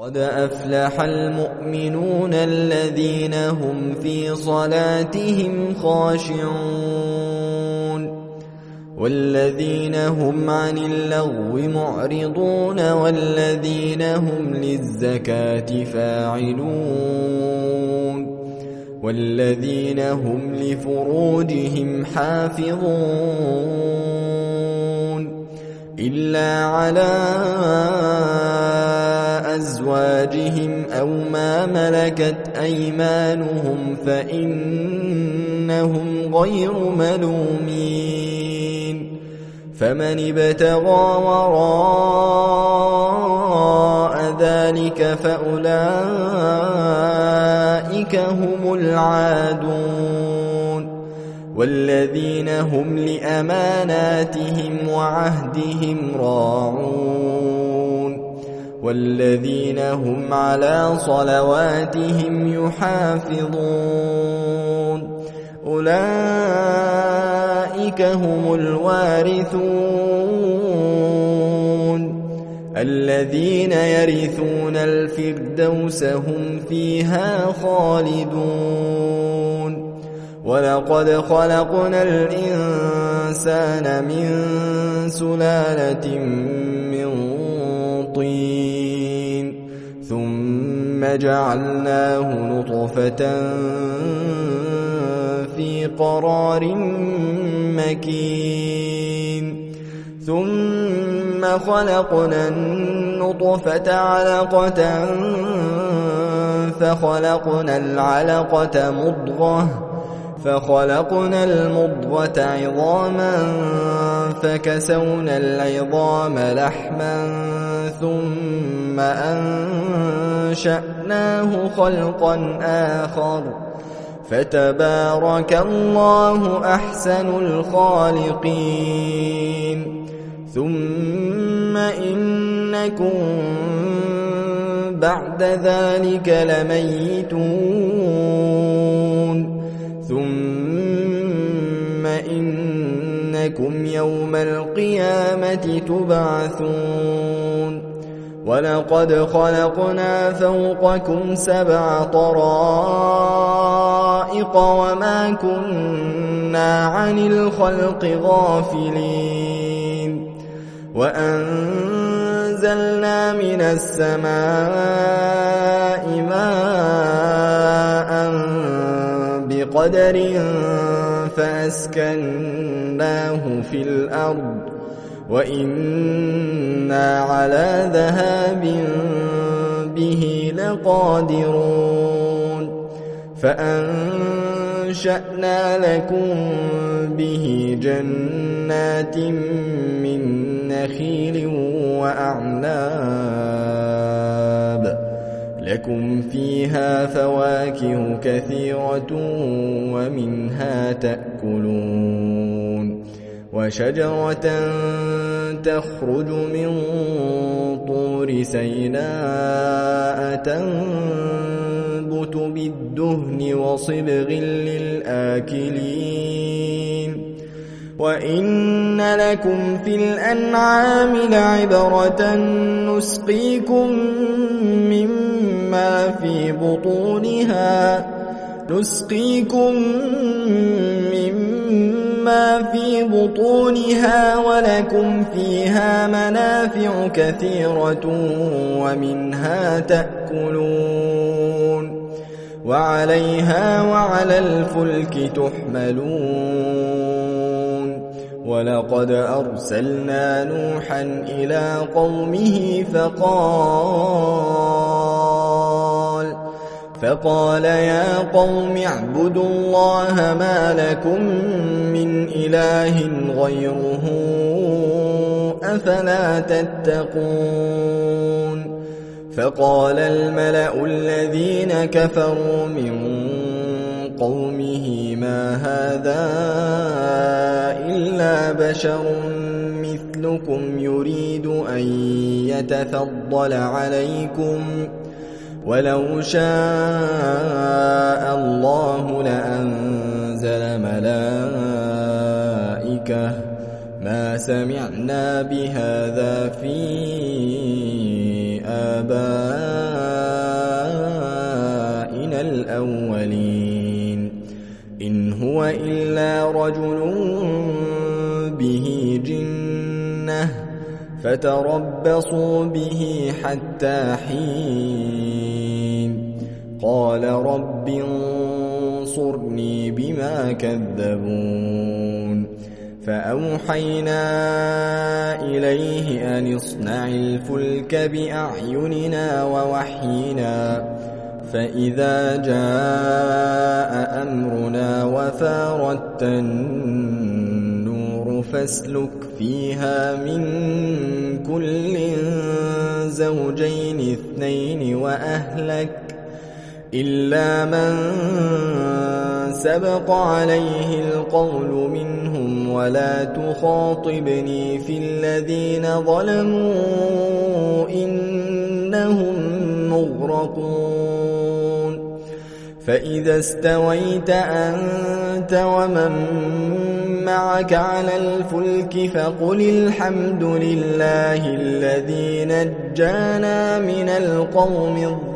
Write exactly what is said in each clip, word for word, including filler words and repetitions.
قد أفلح المؤمنون الذين هم في صلاتهم خاشعون والذين هم عن اللغو معرضون والذين هم للزكاة فاعلون والذين هم لفروجهم حافظون إلا على أزواجهم أو ما ملكت أيمانهم فإنهم غير ملومين فمن ابتغى وراء ذلك فأولئك هم العادون والذين هم لأماناتهم وعهدهم راعون والذين هم على صلواتهم يحافظون أولئك هم الوارثون الذين يرثون الفردوس هم فيها خالدون ولقد خلقنا الإنسان من سلالة من طين ثم جعلناه نطفة في قرار مكين ثم خلقنا النطفة علقة فخلقنا العلقة مضغة فخلقنا المضغة عظاما فكسونا العظام لحما ثم أنشأناه خلقا آخر فتبارك الله أحسن الخالقين ثم إنكم بعد ذلك لميتون ثم إنكم يوم القيامة تبعثون ولقد خلقنا فوقكم سبع طرائق وما كنا عن الخلق غافلين وأنزلنا من السماء ماء بقدر فأسكناه في الأرض وإنا على ذهاب به لقادرون فأنشأنا لكم به جنات من نخيل وأعناب لكم فيها فواكه كثيرة ومنها تأكلون وشجرة تخرج من طور سيناء تنبت بالدهن وصبغ للآكلين وإن لكم في الأنعام لعبرة نسقيكم مما في بطونها نسقيكم مما في بطونها ولكم فيها منافع كثيرة ومنها تأكلون وعليها وعلى الفلك تحملون ولقد أرسلنا نوحا إلى قومه فقال فقال يا قوم اعبدوا الله ما لكم من إله غيره أفلا تتقون فقال الملأ الذين كفروا من قومه ما هذا إلا بشر مثلكم يريد أن يتفضل عليكم ولو شاء الله لأنزل ملائكة ما سمعنا بهذا في آبائنا هو إلا رجل به جنة فتربصوا به حتى حين قال رب انصرني بما كذبون فأوحينا إليه أن اصنع الفلك بأعيننا ووحينا فإذا جاء أمرنا وفارت النور فاسلك فيها من كل زوجين اثنين وأهلك إلا من سبق عليه القول منهم ولا تخاطبني في الذين ظلموا إنهم مغرقون فإذا استويت أنت ومن معك على الفلك فقل الحمد لله الذي نجانا من القوم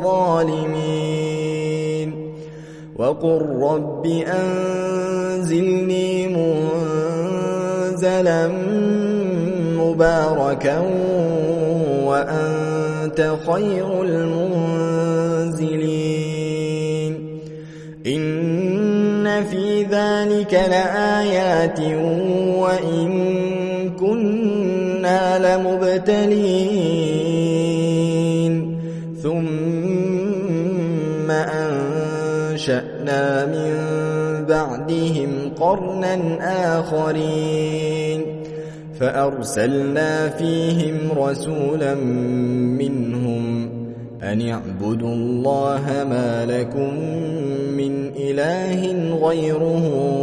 الظالمين وقل رب أنزلني منزلا مباركا وأنت خير المنزلين إن في ذلك لآيات وإن كنا لمبتلين ثم أنشأنا من بعدهم قرنا آخرين فأرسلنا فيهم رسولا منهم أن اعبدوا الله ما لكم من إله غيره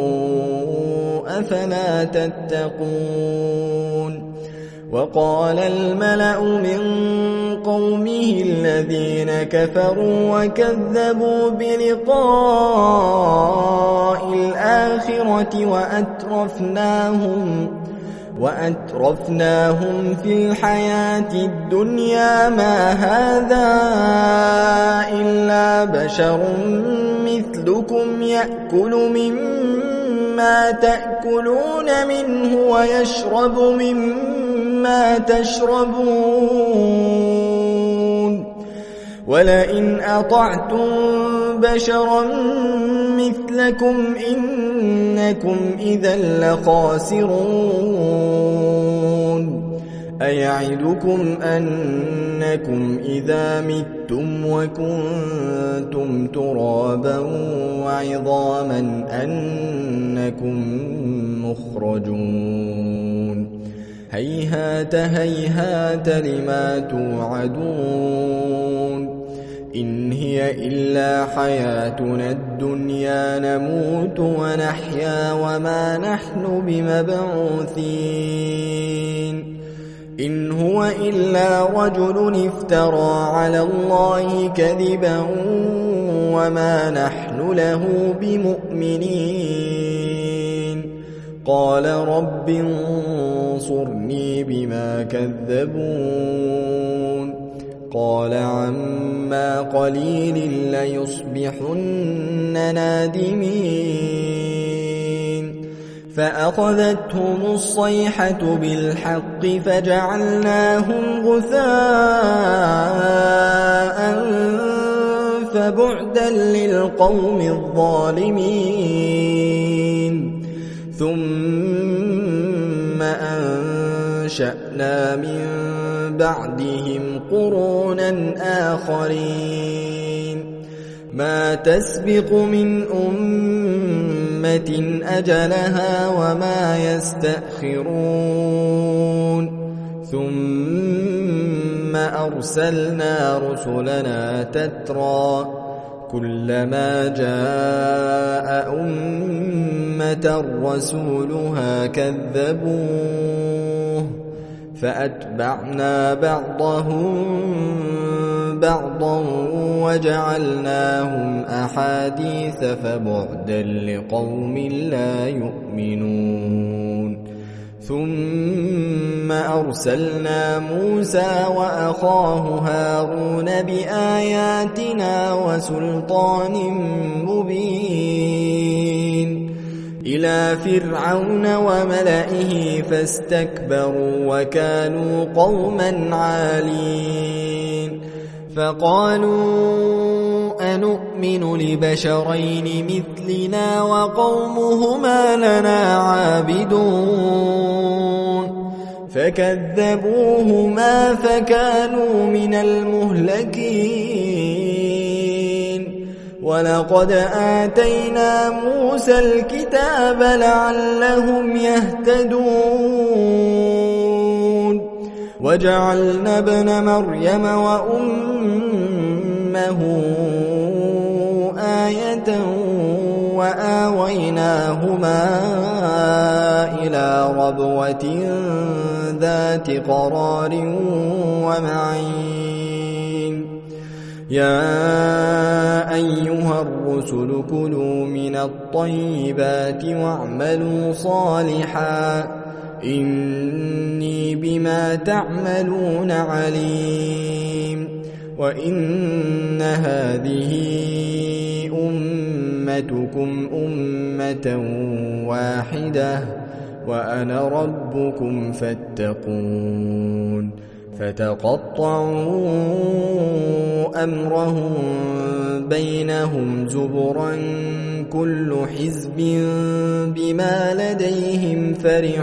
أفلا تتقون وقال الملأ من قومه الذين كفروا وكذبوا بلقاء الآخرة وأترفناهم وأترفناهم في الحياة الدنيا ما هذا إلا بشر مثلكم يأكل مما تأكلون منه ويشرب مما تشربون ولئن أطعتم بشرا مثلكم إنكم إذا لخاسرون أيعدكم أنكم إذا متم وكنتم ترابا وعظاما أنكم مخرجون هيهات هيهات لما توعدون إن هي إلا حياتنا الدنيا نموت ونحيا وما نحن بمبعوثين إن هو إلا رجل افترى على الله كذبا وما نحن له بمؤمنين قال رب انصرني بما كذبون قال عما قليل ليصبحن نادمين فأخذتهم الصيحة بالحق فجعلناهم غثاء فبعدا للقوم الظالمين ثم أنشأنا من بعدهم قرونا آخرين ما تسبق من أمة أجلها وما يستأخرون ثم أرسلنا رسلنا تترى كلما جاء أمة رسولها كذبوه فأتبعنا بعضهم بعضا وجعلناهم أحاديث فبعدا لقوم لا يؤمنون ثم أرسلنا موسى وأخاه هارون بآياتنا وسلطان مبين إلى فرعون وملئه فاستكبروا وكانوا قوما عالين فقالوا أنؤمن لبشرين مثلنا وقومهما لنا عابدون فكذبوهما فكانوا من المهلكين ولقد آتينا موسى الكتاب لعلهم يهتدون وجعلنا ابن مريم وأمه آية وآويناهما إلى ربوة ذات قرار ومعين يا أيها الرسل كلوا من الطيبات واعملوا صالحا إني بما تعملون عليم وإن هذه أمتكم أمة واحدة وأنا ربكم فاتقون فتقطعوا أمرهم بينهم زبرا كل حزب بما لديهم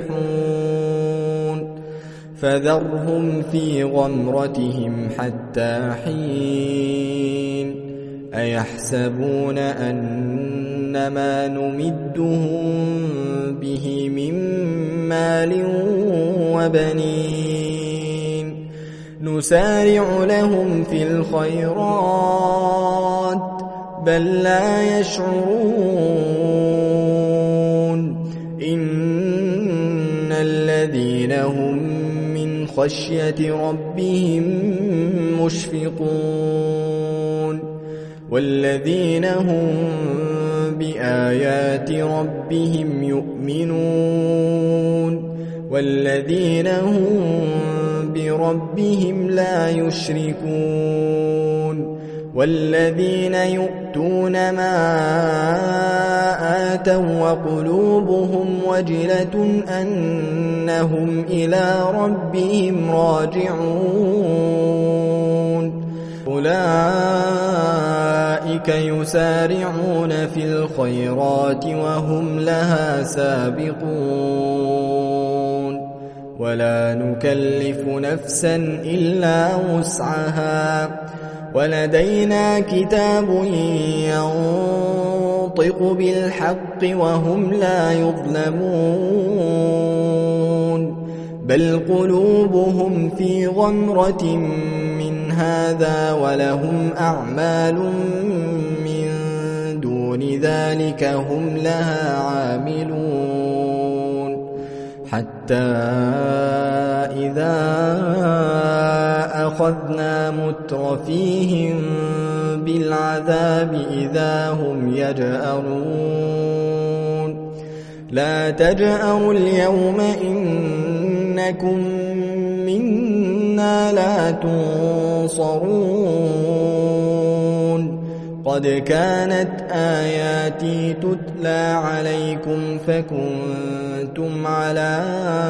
فرحون فذرهم في غمرتهم حتى حين أيحسبون أنما نمدهم به من مال وبنين نسارع لهم في الخيرات بل لا يشعرون إن الذين هم من خشية ربهم مشفقون والذين هم بآيات ربهم يؤمنون والذين هم بربهم لا يشركون والذين يؤتون ما آتوا وقلوبهم وجلة أنهم إلى ربهم راجعون أولئك يسارعون في الخيرات وهم لها سابقون ولا نكلف نفسا إلا وسعها ولدينا كتاب ينطق بالحق وهم لا يظلمون بل قلوبهم في غمرة من هذا ولهم أعمال من دون ذلك هم لها عاملون حتى إذا أخذنا مترفيهم بالعذاب إذا هم يجأرون لا تجأروا اليوم إنكم منا لا تنصرون قد كانت آياتي تتلى عليكم فكنتم على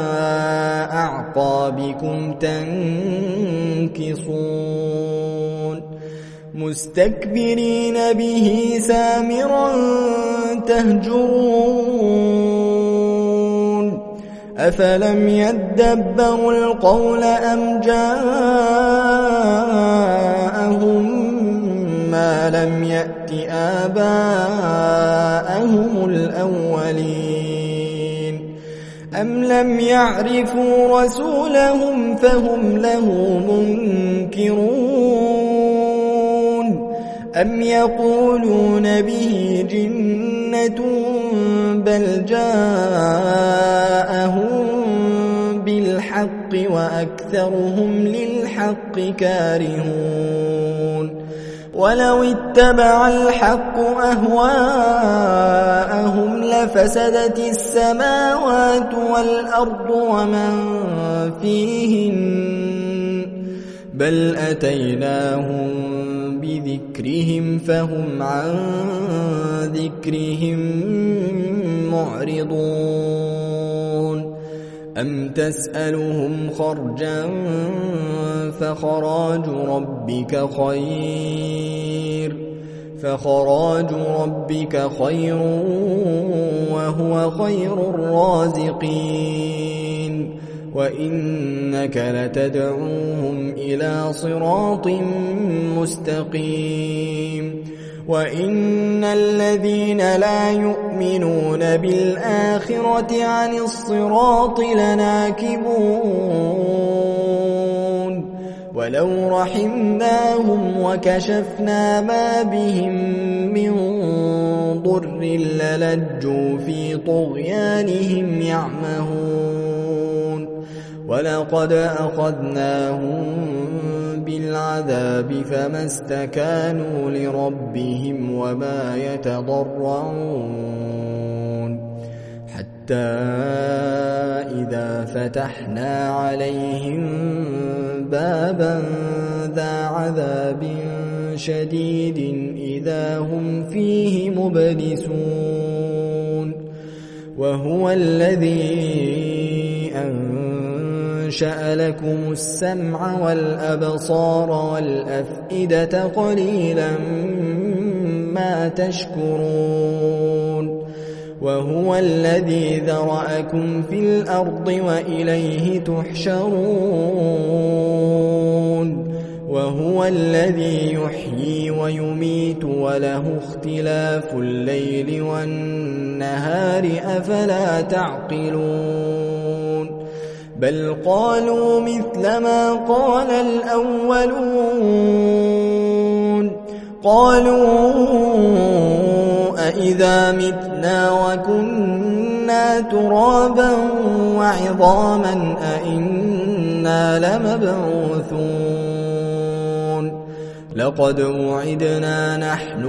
أعقابكم تنكصون مستكبرين به سامرا تهجرون أفلم يدبروا القول أم جاءهم ما لم يأت آباءهم الأولين أم لم يعرفوا رسولهم فهم له منكرون أم يقولون به جنة بل جاءهم بالحق وأكثرهم للحق كارهون ولو اتبع الحق أهواءهم لفسدت السماوات والأرض ومن فيهن بل أتيناهم بذكرهم فهم عن ذكرهم معرضون أم تسألهم خرجا فخراج ربك خير فخراج ربك خير وهو خير الرازقين وإنك لتدعوهم إلى صراط مستقيم وإن الذين لا يؤمنون بالآخرة عن الصراط لناكبون ولو رحمناهم وكشفنا ما بهم من ضر للجوا في طغيانهم يعمهون ولقد أخذناهم بالعذاب فما استكانوا لربهم وما يتضرعون حتى إذا فتحنا عليهم بابا ذا عذاب شديد إذا هم فيه مبلسون وهو الذي أنشأ لكم السمع والأبصار والأفئدة قليلا ما تشكرون وهو الذي ذرأكم في الأرض وإليه تحشرون وهو الذي يحيي ويميت وله اختلاف الليل والنهار أفلا تعقلون بل قالوا مثل ما قال الأولون قالوا أإذا متنا وكنا ترابا وعظاما أإنا لمبعوثون لقد وعدنا نحن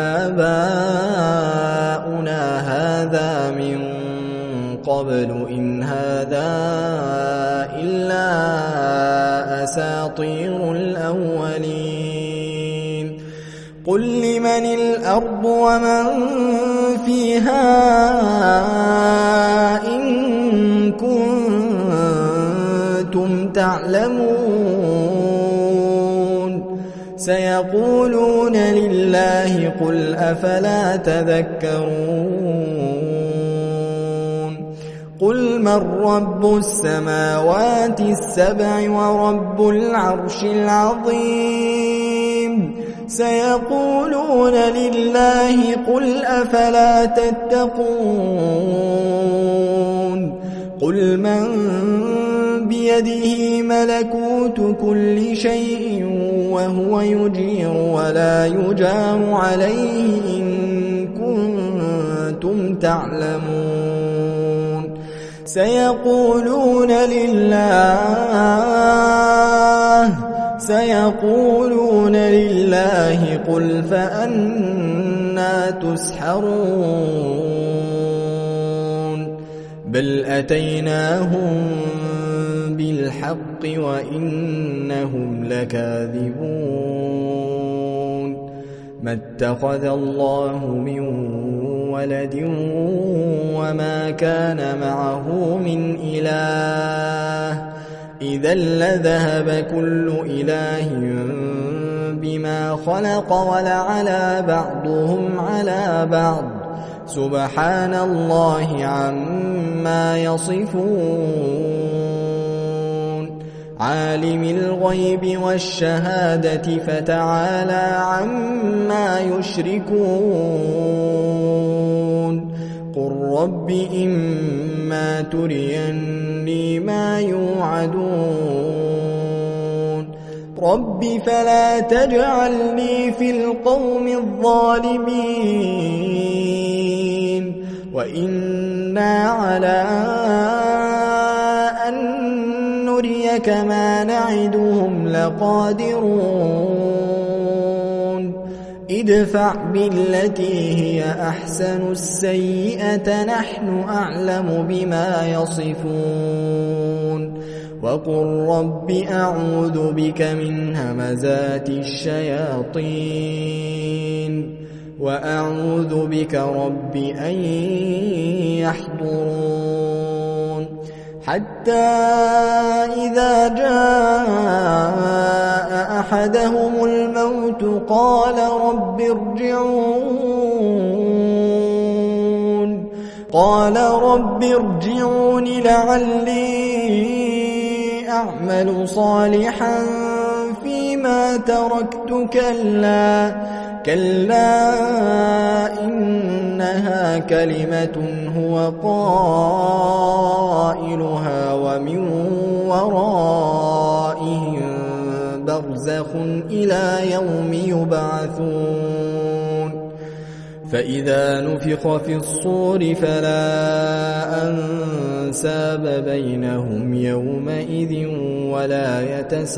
وآباؤنا هذا من قبل إن هذا إلا أساطير الأولين قل لمن الأرض ومن فيها إن كنتم تعلمون سيقولون لله قل أفلا تذكرون قل من رب السماوات السبع ورب العرش العظيم سيقولون لله قل أفلا تتقون قل من بيده ملكوت كل شيء وهو يجير ولا يجار عليه إن كنتم تعلمون سيقولون لله سيقولون لله قل فأنى تسحرون بل أتيناهم بالحق وإنهم لكاذبون ما اتخذ الله من ولد وما كان معه من إله إذا لذهب كل إله بما خلق ولعلى بعضهم على بعض سبحان الله عما يصفون عالم الغيب والشهادة فتعالى عما يشركون قل رب إما تريني ما يوعدون رب فلا تجعلني في القوم الظالمين وإنا على أن نريك ما نعدهم لقادرون ادفع بالتي هي أحسن السيئة نحن أعلم بما يصفون وقل رب أعوذ بك من همزات الشياطين وأعوذ بك رب أن يحضرون حتى إذا جاء أحدهم الموت قال رب ارجعون قال رب ارجعون لعلي أعمل صالحا فيما تركت كلا كلا إنها كلمة هو قائلها ومن ورائهم برزخ إلى يوم يبعثون فإذا نفخ في الصور فلا أنساب بينهم يومئذ ولا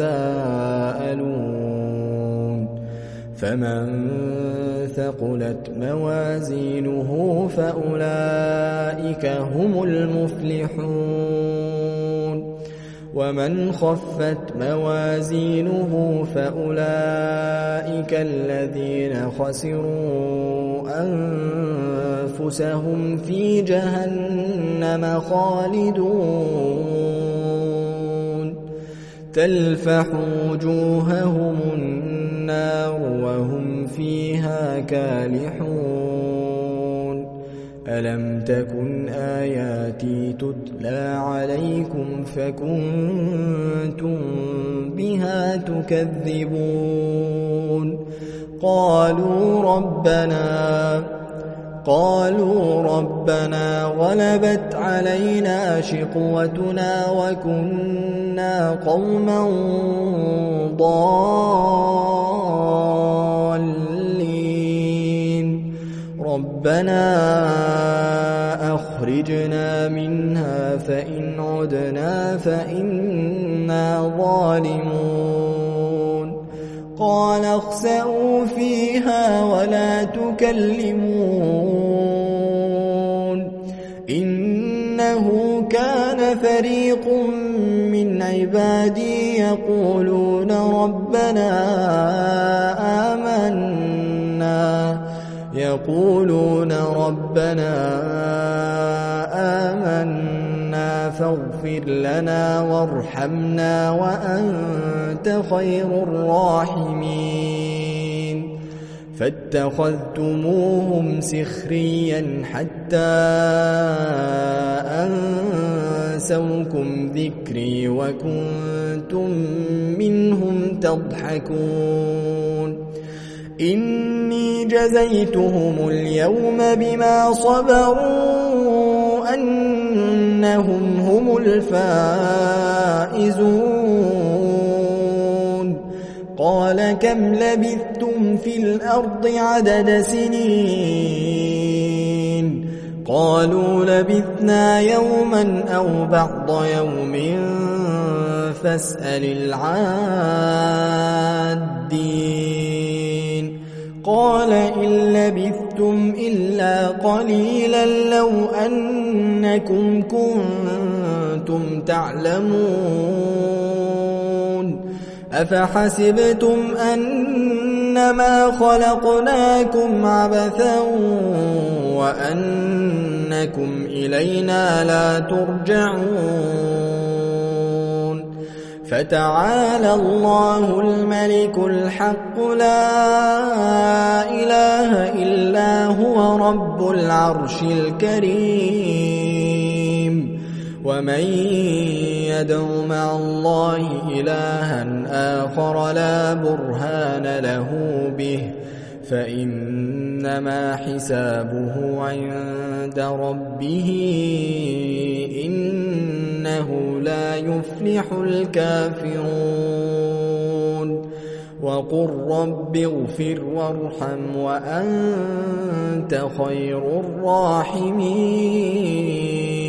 يتساءلون فمن ثقلت موازينه فأولئك هم المفلحون ومن خفت موازينه فأولئك الذين خسروا أنفسهم في جهنم خالدون تلفح وجوههم النار وهم فيها كالحون ألم تكن آياتي تتلى عليكم فكنتم بها تكذبون قالوا ربنا قالوا ربنا غلبت علينا شقوتنا وكنا قوما ضالين ربنا أخرجنا منها فإن عدنا فإنا ظالمون قال اخسئوا فيها ولا تكلمون إنه كان فريق من عبادي يقولون ربنا آمنا يقولون ربنا آمنا فاغفر لنا وارحمنا وأنت خير الراحمين فاتخذتموهم سخريا حتى أنسوكم ذكري وكنتم منهم تضحكون إني جزيتهم اليوم بما صبروا أنهم هم الفائزون قال كم لبثتم في الأرض عدد سنين قالوا لبثنا يوما أو بعض يوم فاسأل العادين قال إن لبثتم إلا قليلا لو أنكم كنتم تعلمون أفحسبتم أنما خلقناكم عبثا وأنكم إلينا لا ترجعون فتعالى الله الملك الحق لا إله إلا هو رب العرش الكريم ومن يدع مع الله إلها آخر لا برهان له به فإنما حسابه عند ربه إنه لا يفلح الكافرون وقل رب اغفر وارحم وأنت خير الراحمين